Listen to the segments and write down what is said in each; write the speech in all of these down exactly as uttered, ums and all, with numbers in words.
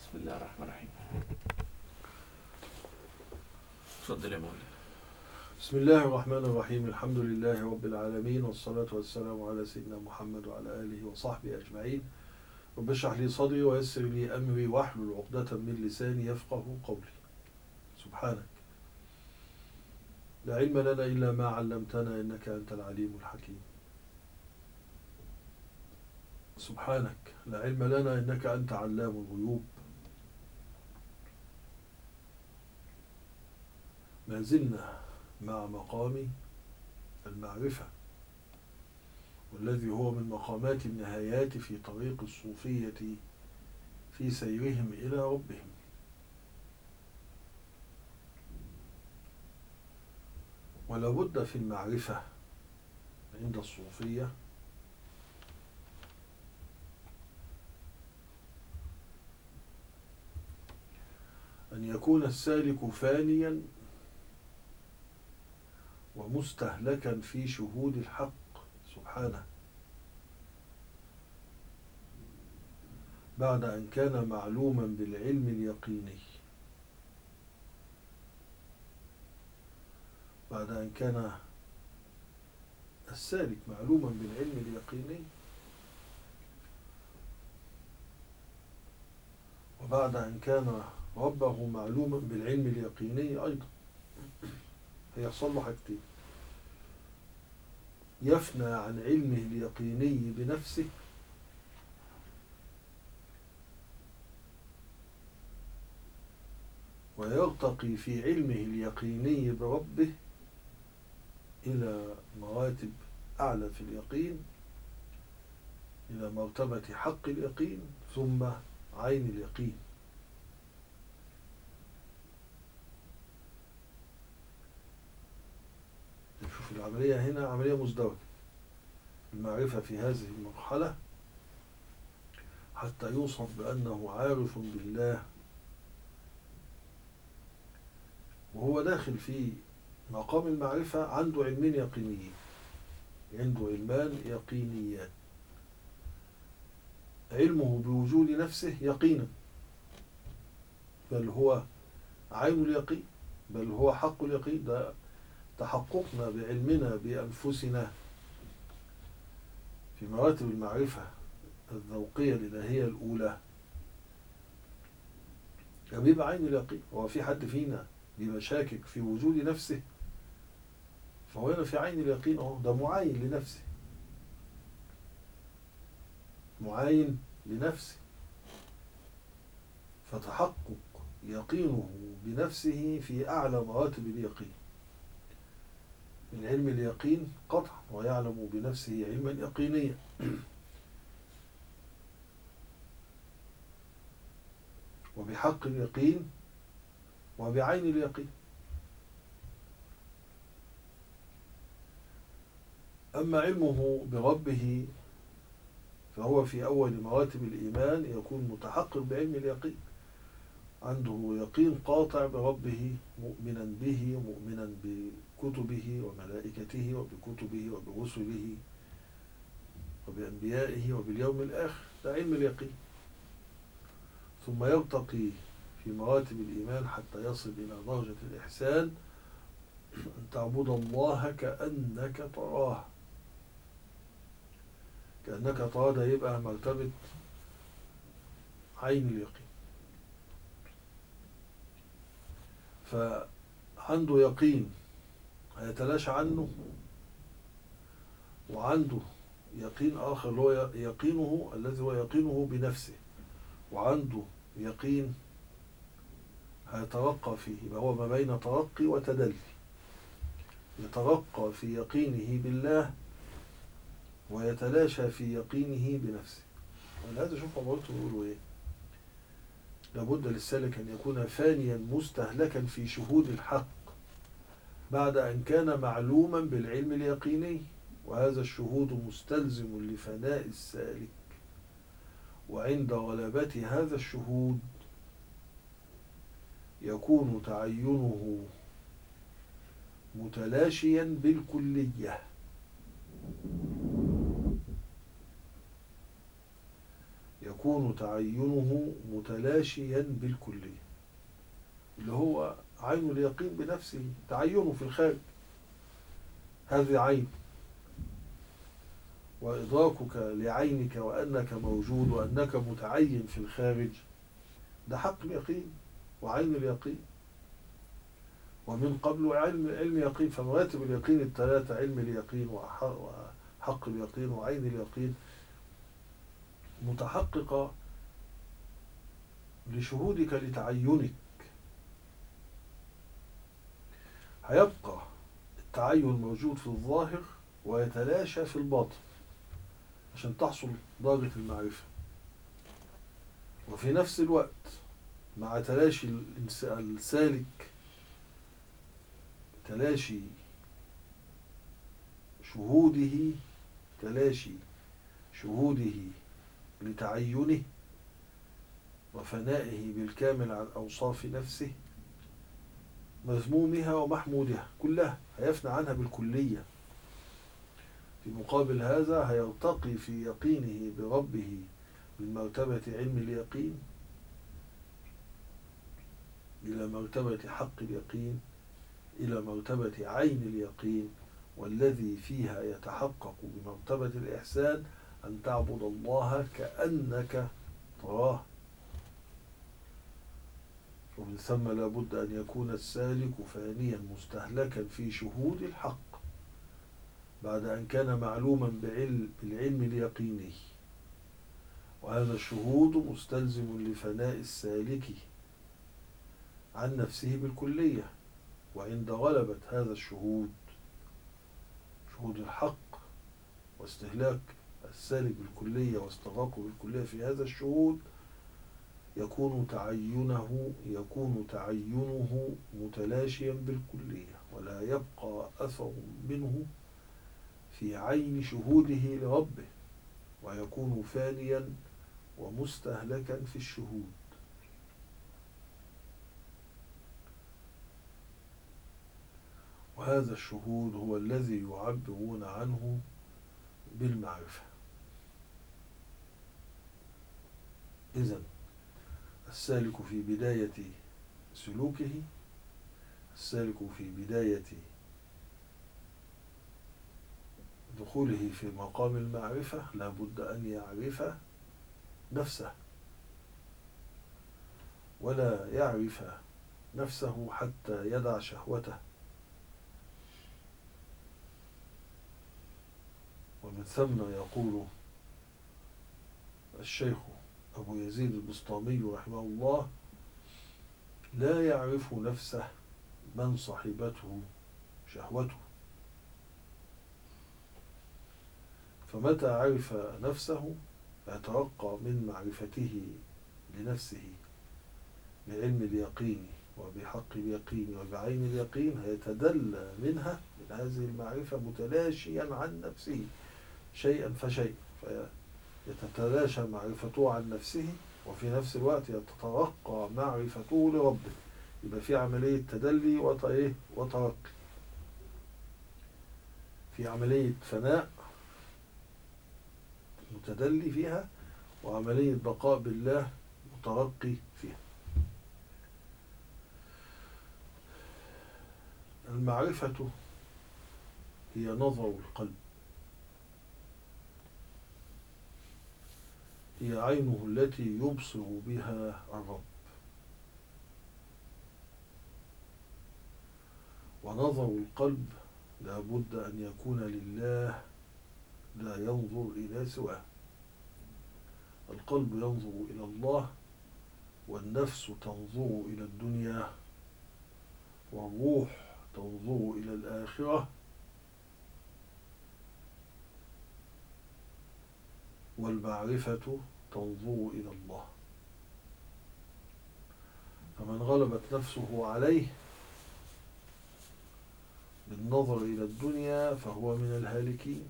بسم الله الرحمن الرحيم. تفضل يا مولانا. بسم الله الرحمن الرحيم. الحمد لله رب العالمين، والصلاة والسلام على سيدنا محمد وعلى آله وصحبه أجمعين. رب اشرح لي صدري ويسر لي أمري واحلل عقدة من لساني يفقه قولي. سبحانك لا علم لنا إلا ما علمتنا إنك أنت العليم الحكيم. سبحانك لا علم لنا إنك أنت علام الغيوب. ما زلنا مع مقام المعرفة، والذي هو من مقامات النهايات في طريق الصوفية في سيرهم إلى ربهم. ولا بد في المعرفة عند الصوفية أن يكون السالك فانيا ومستهلكا في شهود الحق سبحانه، بعد أن كان معلوما بالعلم اليقيني، بعد أن كان السالك معلوما بالعلم اليقيني، وبعد أن كان ربه معلوما بالعلم اليقيني أيضا. هيحصل له حاجتين: يفنى عن علمه اليقيني بنفسه، ويرتقي في علمه اليقيني بربه إلى مراتب أعلى في اليقين، إلى مرتبة حق اليقين ثم عين اليقين. نشوف العملية هنا عملية مزدوجة. المعرفة في هذه المرحلة حتى يوصف بأنه عارف بالله وهو داخل في مقام المعرفة، عنده علمين يقينيين، عنده علمان يقينيان: علمه بوجود نفسه يقينا، بل هو عين اليقين، بل هو حق اليقين. ده تحققنا بعلمنا بأنفسنا في مراتب المعرفة الذوقية الإلهية الأولى، بيبقى عين اليقين. هو في حد فينا بيبقى شاكك في وجود نفسه؟ فهو هنا في عين اليقين، اهو ده معاين لنفسه، معاين لنفسه، فتحقق يقينه بنفسه في أعلى مراتب اليقين. من علم اليقين قطعا، ويعلم بنفسه علما يقينيا. وبحق اليقين وبعين اليقين. أما علمه بربه فهو في أول مراتب الإيمان، يكون متحقق بعلم اليقين، عنده يقين قاطع بربه، مؤمنا به، مؤمنا بكتبه وملائكته وبكتبه وبرسله وبأنبيائه وباليوم الآخر. ده علم اليقين. ثم يرتقي في مراتب الإيمان حتى يصل إلى درجة الإحسان، أن تعبد الله كأنك تراه. كأنك تراه ده يبقى مرتبة عين اليقين. فعنده يقين هيتلاشى عنه، وعنده يقين آخر اللي هو يقينه الذي هو يقينه بنفسه، وعنده يقين هيترقى فيه. يبقى هو ما بين ترقي وتدلي، يترقى في يقينه بالله ويتلاشى في يقينه بنفسه. ولهذا شوف عبارته بيقولوا ايه: لابد للسالك أن يكون فانيا مستهلكا في شهود الحق بعد أن كان معلوما بالعلم اليقيني، وهذا الشهود مستلزم لفناء السالك. وعند غلبة هذا الشهود يكون تعينه متلاشيا يكون تعينه متلاشيا بالكلية، اللي هو عين اليقين بنفسه، تعينه في الخارج، هذه عين، وإدراكك لعينك وأنك موجود وأنك متعين في الخارج، ده حق اليقين وعين اليقين، ومن قبل علم علم يقين. فمراتب اليقين الثلاثة، علم اليقين وحق اليقين وعين اليقين، متحققة لشهودك لتعينك. هيبقى التعين موجود في الظاهر ويتلاشى في الباطن عشان تحصل درجة المعرفة، وفي نفس الوقت مع تلاشي السالك، تلاشي شهوده تلاشي شهوده لتعينه وفنائه بالكامل عن أوصاف نفسه، مذمومها ومحمودها كلها هيفنى عنها بالكلية. في مقابل هذا هيرتقي في يقينه بربه من مرتبة علم اليقين إلى مرتبة حق اليقين، إلى مرتبة عين اليقين، والذي فيها يتحقق بمرتبة الإحسان أن تعبد الله كأنك تراه. ومن ثم لابد أن يكون السالك فانيا مستهلكا في شهود الحق بعد أن كان معلوما بعلم بالعلم اليقيني، وهذا الشهود مستلزم لفناء السالك عن نفسه بالكلية. وعند غلبة هذا الشهود، شهود الحق، واستهلاك السالك بالكلية واستغراقه بالكلية في هذا الشهود، يكون تعينه يكون تعينه متلاشيا بالكلية، ولا يبقى أثر منه في عين شهوده لربه، ويكون فانيا ومستهلكا في الشهود. وهذا الشهود هو الذي يعبرون عنه بالمعرفة. إذن السالك في بداية سلوكه، السالك في بداية دخوله في مقام المعرفة، لا بد أن يعرف نفسه، ولا يعرف نفسه حتى يدع شهوته. ومن ثم يقول الشيخ أبو يزيد البسطامي رحمه الله: لا يعرف نفسه من صحبته شهوته. فمتى عرف نفسه يترقى من معرفته لنفسه بعلم اليقين وبحق اليقين وبعين اليقين، هيتدلى منها من هذه المعرفة متلاشيا عن نفسه شيئا فشيئا، فيتتلاشى معرفته عن نفسه، وفي نفس الوقت يتترقى معرفته لربه. يبقى في عملية تدلي وترقي، في عملية فناء متدلي فيها، وعملية بقاء بالله مترقي فيها. المعرفة هي نظر القلب، هي عينه التي يبصر بها الرب. ونظر القلب لا بد أن يكون لله، لا ينظر إلى سواه. القلب ينظر إلى الله، والنفس تنظر إلى الدنيا، والروح تنظر إلى الآخرة، والمعرفة تنظر إلى الله. فمن غلبت نفسه عليه بالنظر إلى الدنيا فهو من الهالكين،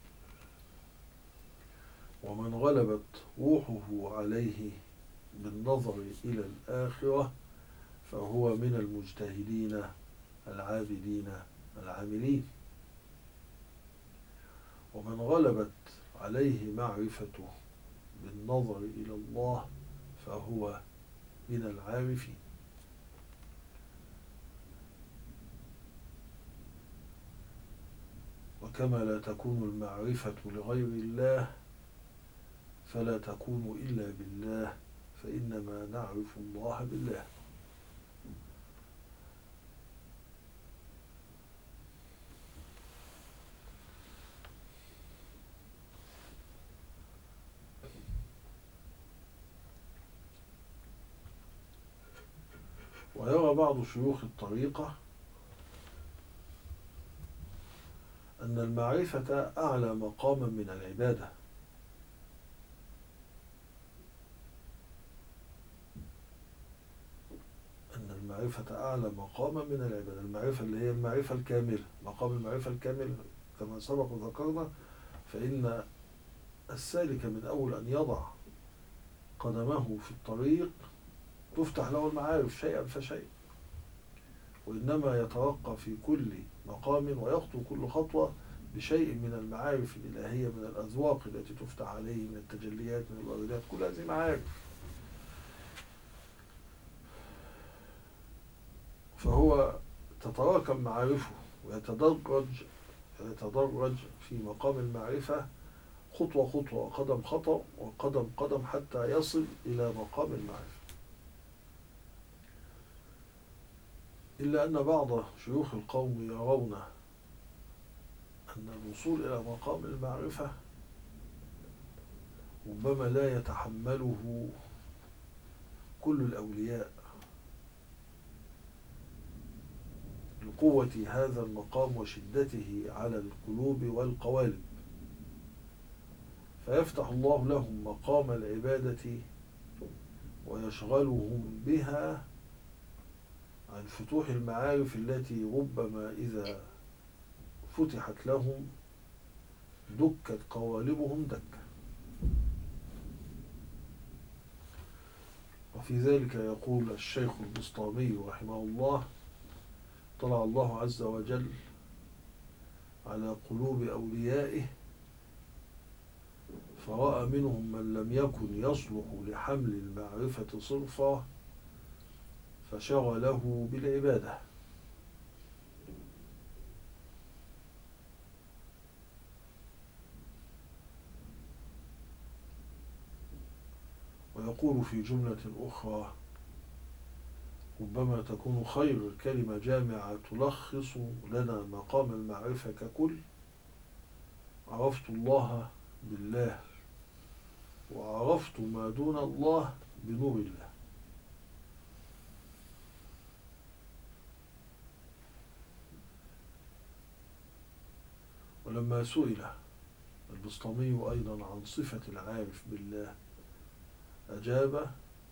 ومن غلبت روحه عليه بالنظر إلى الآخرة فهو من المجتهدين العابدين العاملين. ومن غلبت عليه معرفته بالنظر إلى الله فهو من العارفين. وكما لا تكون المعرفة لغير الله فلا تكون إلا بالله، فإنما نعرف الله بالله. ويرى بعض شيوخ الطريقة أن المعرفة أعلى مقاما من العبادة، أن المعرفة أعلى مقاما من العبادة، المعرفة اللي هي المعرفة الكاملة، مقام المعرفة الكاملة كما سبق وذكرنا. فإن السالك من أول أن يضع قدمه في الطريق تفتح له المعارف شيئا فشيئا، وإنما يترقى في كل مقام ويخطو كل خطوة بشيء من المعارف الإلهية، من الأذواق التي تفتح عليه، من التجليات، من الواردات، كل هذه معارف. فهو تتراكم معارفه ويتدرج يتدرج في مقام المعرفة خطوة خطوة وقدم خطوة وقدم قدم حتى يصل إلى مقام المعرفة. إلا أن بعض شيوخ القوم يرون أن الوصول إلى مقام المعرفة ربما لا يتحمله كل الأولياء لقوة هذا المقام وشدته على القلوب والقوالب، فيفتح الله لهم مقام العبادة ويشغلهم بها عن فتوح المعارف التي ربما إذا فتحت لهم دكت قوالبهم دكة. وفي ذلك يقول الشيخ البسطامي رحمه الله: طلع الله عز وجل على قلوب أوليائه فرأى منهم من لم يكن يصلح لحمل المعرفة صرفا فشغله بالعبادة. ويقول في جملة أخرى ربما تكون خير كلمة جامعة تلخص لنا مقام المعرفة ككل: عرفت الله بالله وعرفت ما دون الله بنور الله. ولما سئل البسطامي أيضا عن صفة العارف بالله أجاب: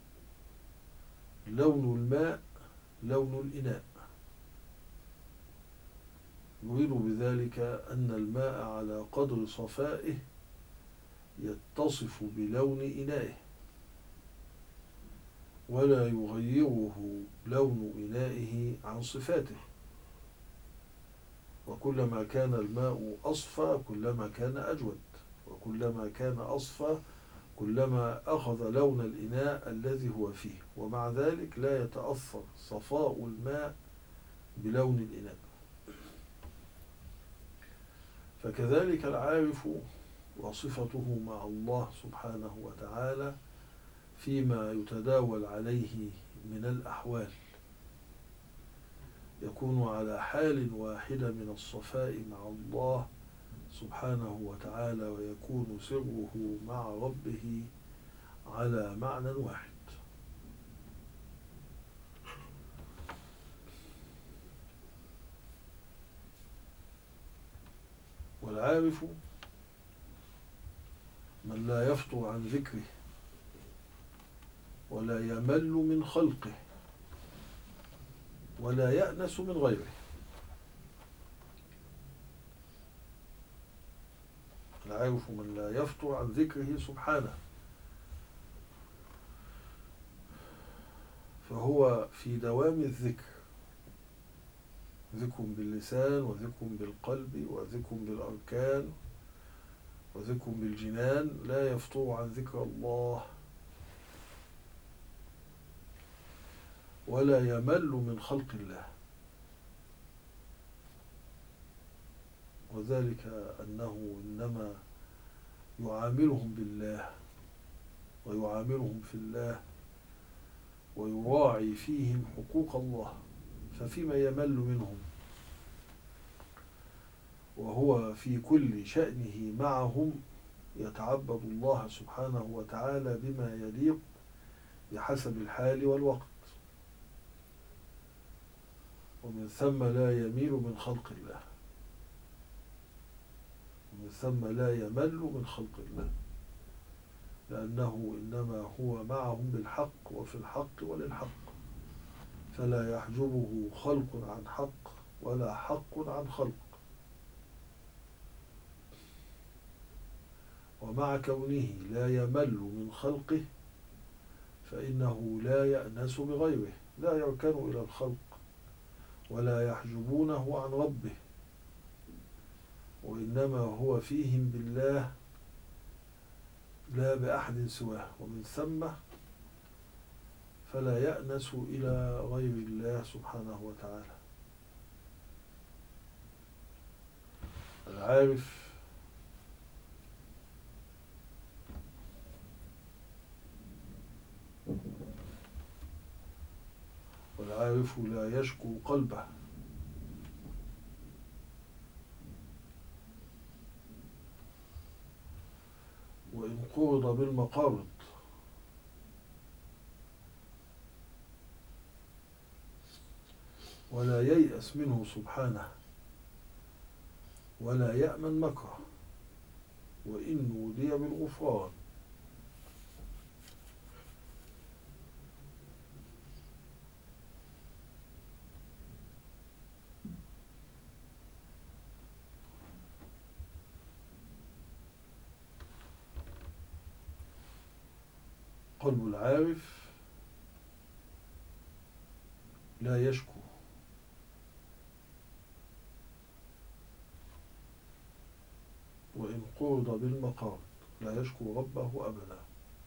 لون الماء لون الإناء. يريد بذلك أن الماء على قدر صفائه يتصف بلون إنائه، ولا يغيره لون إنائه عن صفاته. وكلما كان الماء أصفى كلما كان أجود، وكلما كان أصفى كلما أخذ لون الإناء الذي هو فيه، ومع ذلك لا يتأثر صفاء الماء بلون الإناء. فكذلك العارف وصفته مع الله سبحانه وتعالى فيما يتداول عليه من الأحوال يكون على حال واحدة من الصفاء مع الله سبحانه وتعالى، ويكون سره مع ربه على معنى واحد. والعارف من لا يفتر عن ذكره ولا يمل من خلقه ولا يأنس من غيره. العارف من لا يفتر عن ذكره سبحانه، فهو في دوام الذكر، ذكر باللسان وذكر بالقلب وذكر بالأركان وذكر بالجنان لا يفتر عن ذكر الله، ولا يمل من خلق الله. وذلك أنه إنما يعاملهم بالله ويعاملهم في الله ويراعي فيهم حقوق الله، ففيما يمل منهم وهو في كل شأنه معهم يتعبد الله سبحانه وتعالى بما يليق بحسب الحال والوقت، ومن ثم لا يميل من خلق الله، ومن ثم لا يمل من خلق الله، لأنه إنما هو معهم بالحق وفي الحق وللحق، فلا يحجبه خلق عن حق ولا حق عن خلق. ومع كونه لا يمل من خلقه فإنه لا يأنس بغيره، لا يركن إلى الخلق ولا يحجبونه عن ربه، وإنما هو فيهم بالله لا بأحد سواه، ومن ثم فلا يأنس إلى غير الله سبحانه وتعالى. العارف والعارف لا يشكو قلبه، وإن قرض بالمقارض، ولا ييأس منه سبحانه، ولا يأمن مكره، وإن نودي بالغفران. قلب العارف لا يشكو، وإن قرض بالمقارض لا يشكو ربه أبدا،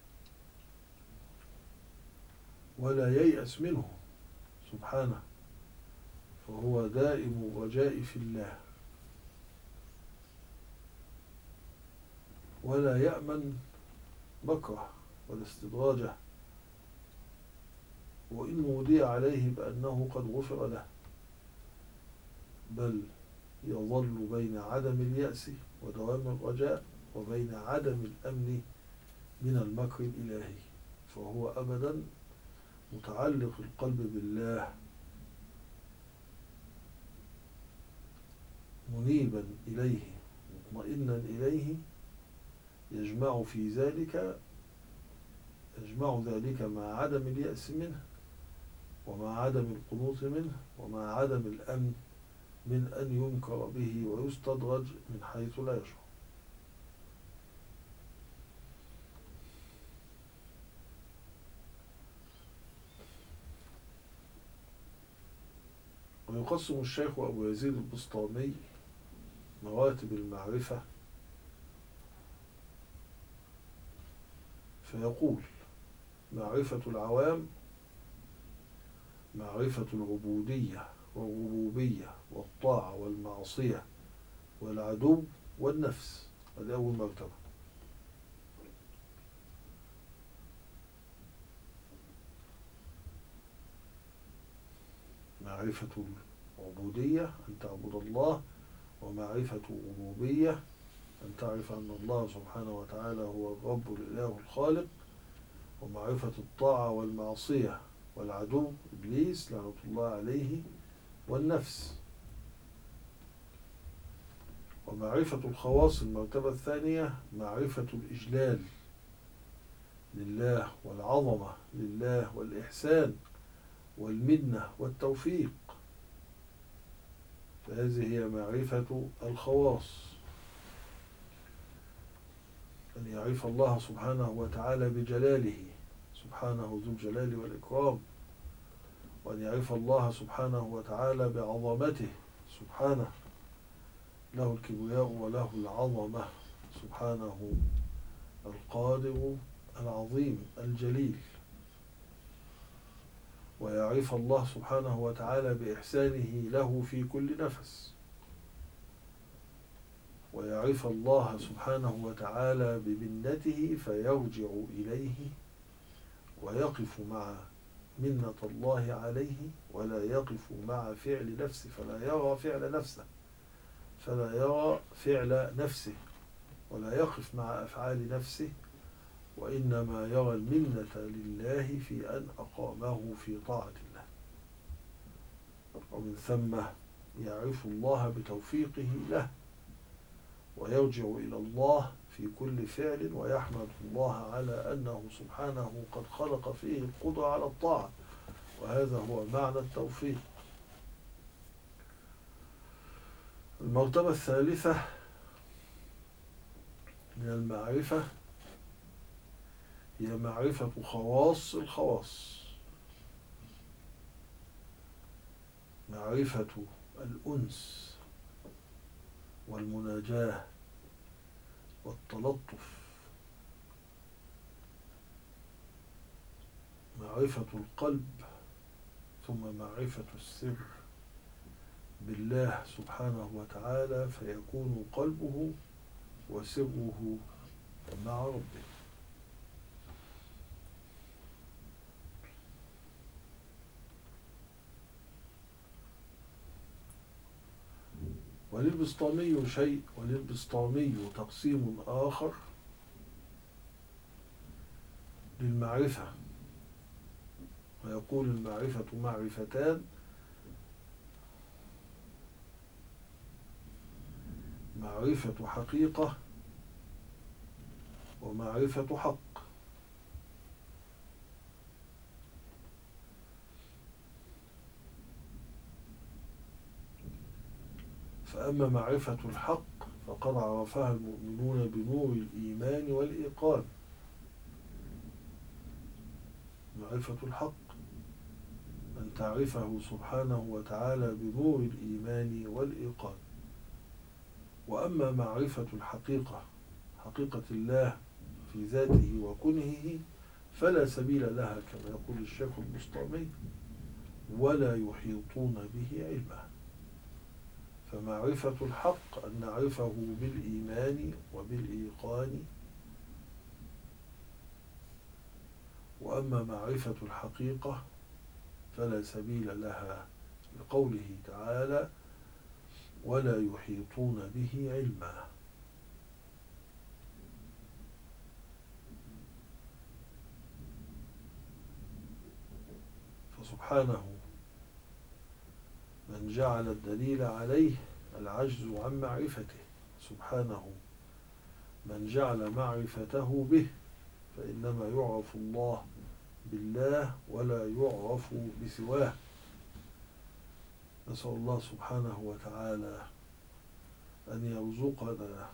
ولا ييأس منه سبحانه، فهو دائم الرجاء في الله، ولا يأمن مكره ولا استدراجه، وإن نودي عليه بأنه قد غفر له، بل يظل بين عدم اليأس ودوام الرجاء وبين عدم الأمن من المكر الإلهي، فهو أبدا متعلق القلب بالله منيبا إليه مطمئنا إليه، يجمع في ذلك يجمع ذلك مع عدم اليأس منه، ومع عدم القنوط منه، ومع عدم الأمن من أن ينكر به ويستدرج من حيث لا يشعر. ويقسم الشيخ أبو يزيد البسطامي مراتب المعرفة فيقول: معرفة العوام معرفة العبودية والربوبية والطاعة والمعصية والعدو والنفس، هذه أول مرتبة. معرفة العبودية أن تعبد الله، ومعرفة الربوبية أن تعرف أن الله سبحانه وتعالى هو الرب الإله الخالق، ومعرفة الطاعة والمعصية والعدو إبليس لعنة الله عليه والنفس، ومعرفة الخواص المرتبة الثانية معرفة الإجلال لله والعظمة لله والإحسان والمنة والتوفيق، فهذه هي معرفة الخواص، أن يعرف الله سبحانه وتعالى بجلاله سبحانه ذو الجلال والإكرام، وأن يعرف الله سبحانه وتعالى بعظمته سبحانه له الكبرياء وله العظمة سبحانه القادر العظيم الجليل، ويعرف الله سبحانه وتعالى بإحسانه له في كل نفس، ويعرف الله سبحانه وتعالى بمنته فيرجع إليه ويقف مع منة الله عليه، ولا يقف مع فعل نفسه، فلا يرى فعل نفسه فلا يرى فعل نفسه ولا يقف مع أفعال نفسه، وإنما يرى المنة لله في أن أقامه في طاعة الله. ومن ثم يعرف الله بتوفيقه له، ويرجع إلى الله في كل فعل، ويحمد الله على أنه سبحانه قد خلق فيه القدرة على الطاعة، وهذا هو معنى التوفيق. المرتبة الثالثة من المعرفة هي معرفة خواص الخواص، معرفة الأنس والمناجاة والتلطف، معرفة القلب، ثم معرفة السر بالله سبحانه وتعالى، فيكون قلبه وسره مع ربه. وللبسطامي شيء وللبسطامي تقسيم آخر للمعرفة، ويقول المعرفة معرفتان: معرفة حقيقة ومعرفة حق. فأما معرفة الحق فقد عرفها المؤمنون بنور الإيمان والإيقان. معرفة الحق أن تعرفه سبحانه وتعالى بنور الإيمان والإيقان. وأما معرفة الحقيقة، حقيقة الله في ذاته وكنهه، فلا سبيل لها كما يقول الشيخ البسطامي: ولا يحيطون به علما. فمعرفة الحق أن نعرفه بالإيمان وبالإيقان. وأما معرفة الحقيقة فلا سبيل لها، لقوله تعالى: ولا يحيطون به علما. فسبحانه من جعل الدليل عليه العجز عن معرفته، سبحانه من جعل معرفته به، فإنما يعرف الله بالله ولا يعرف بسواه. نسأل الله سبحانه وتعالى أن يرزقنا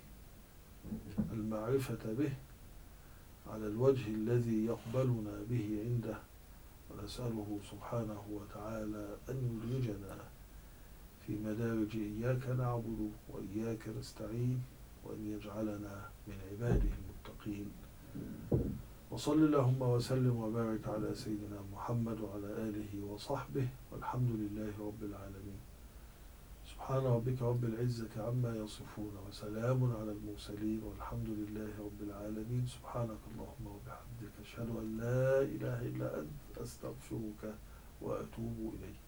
المعرفة به على الوجه الذي يقبلنا به عنده، ونسأله سبحانه وتعالى أن يدرجنا في مدارج إياك نعبد وإياك نستعين، وأن يجعلنا من عباده المتقين. وصل اللهم وسلم وبارك على سيدنا محمد وعلى آله وصحبه، والحمد لله رب العالمين. سبحان ربك رب العزة عما يصفون، وسلام على المرسلين، والحمد لله رب العالمين. سبحانك اللهم وبحمدك، أشهد أن لا إله إلا أنت، أستغفرك وأتوب إليك.